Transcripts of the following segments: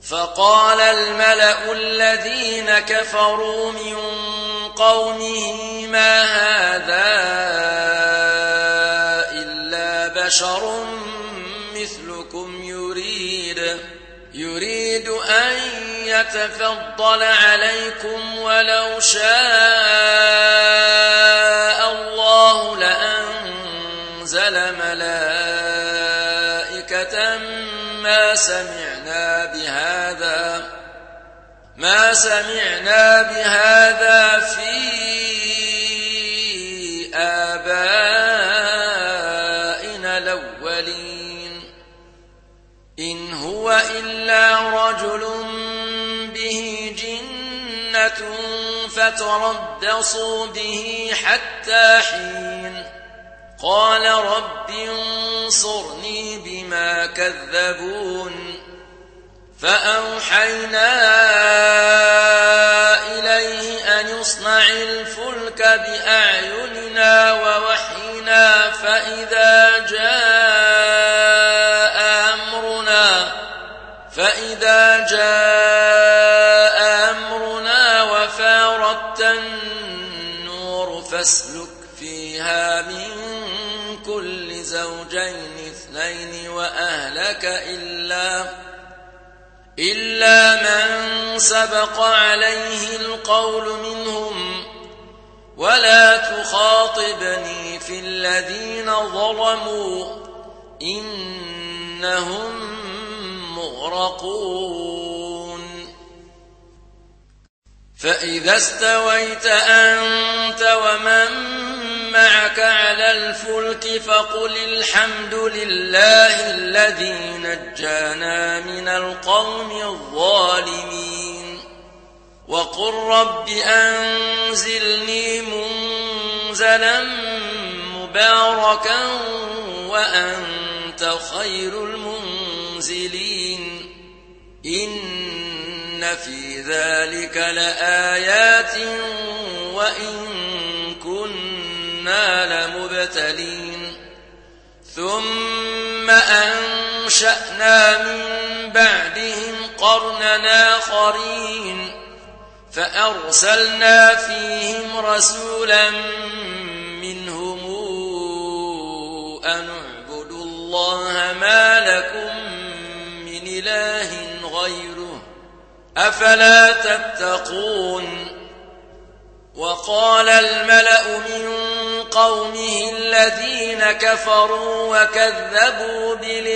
فقال الملأ الذين كفروا من قومه ما هذا إلا بشر مثلكم يريد أن يتفضل عليكم ولو شاء الله لأنزل ملائكة ما سمعنا بهذا في آبائنا الأولين إن هو إلا رجل به جنة فتربصوا به حتى حين قال رب انصرني بما كذبون فأوحينا إليه أن يصنع الفلك بأعيننا ووحينا فإذا جاء أمرنا وفارت النور فاسلك فيها من كل زوجين اثنين وأهلك إلا من سبق عليه القول منهم ولا تخاطبني في الذين ظلموا إنهم مغرقون فإذا استويت أنت ومن معك على الفلك فقل الحمد لله الذي نجانا من القوم الظالمين وقل رب أنزلني منزلا مباركا وأنت خير المنزلين إن في ذلك لآيات وإن كنا لمبتلين ثم أنشأنا من بعدهم قرنا آخرين فأرسلنا فيهم رسولا منهم أن اعبدوا الله ما لكم من إله غيره أفلا تتقون وقال الملأ من قومه الذين كفروا وكذبوا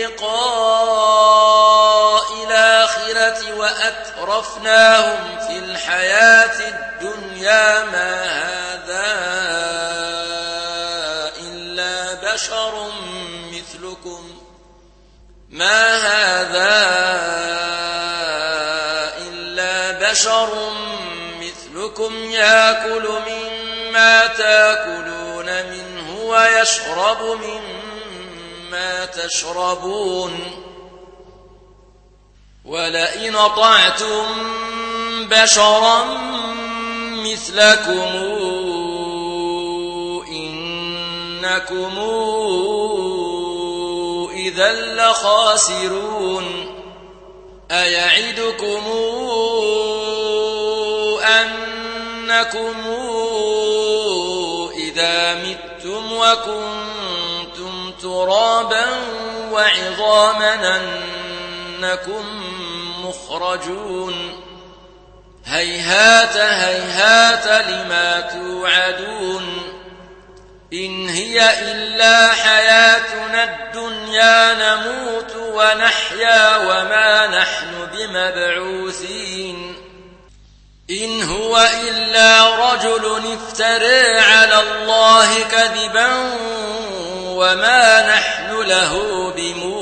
بلقاء الآخرة وأترفناهم في الحياة الدنيا ما هذا إلا بشر مثلكم يأكل مما تأكلون منه ويشرب مما تشربون ولئن أطعتم بشرا مثلكم إنكم إذا لخاسرون أيعدكم أنكم إذا متم وكنتم ترابا وعظاما أنكم مخرجون هيهات هيهات لما توعدون إن هي إلا حياتنا الدنيا نموت ونحيا وما نحن بمبعوثين إن هو إلا رجل افترى على الله كذبا وما نحن له بمؤمنين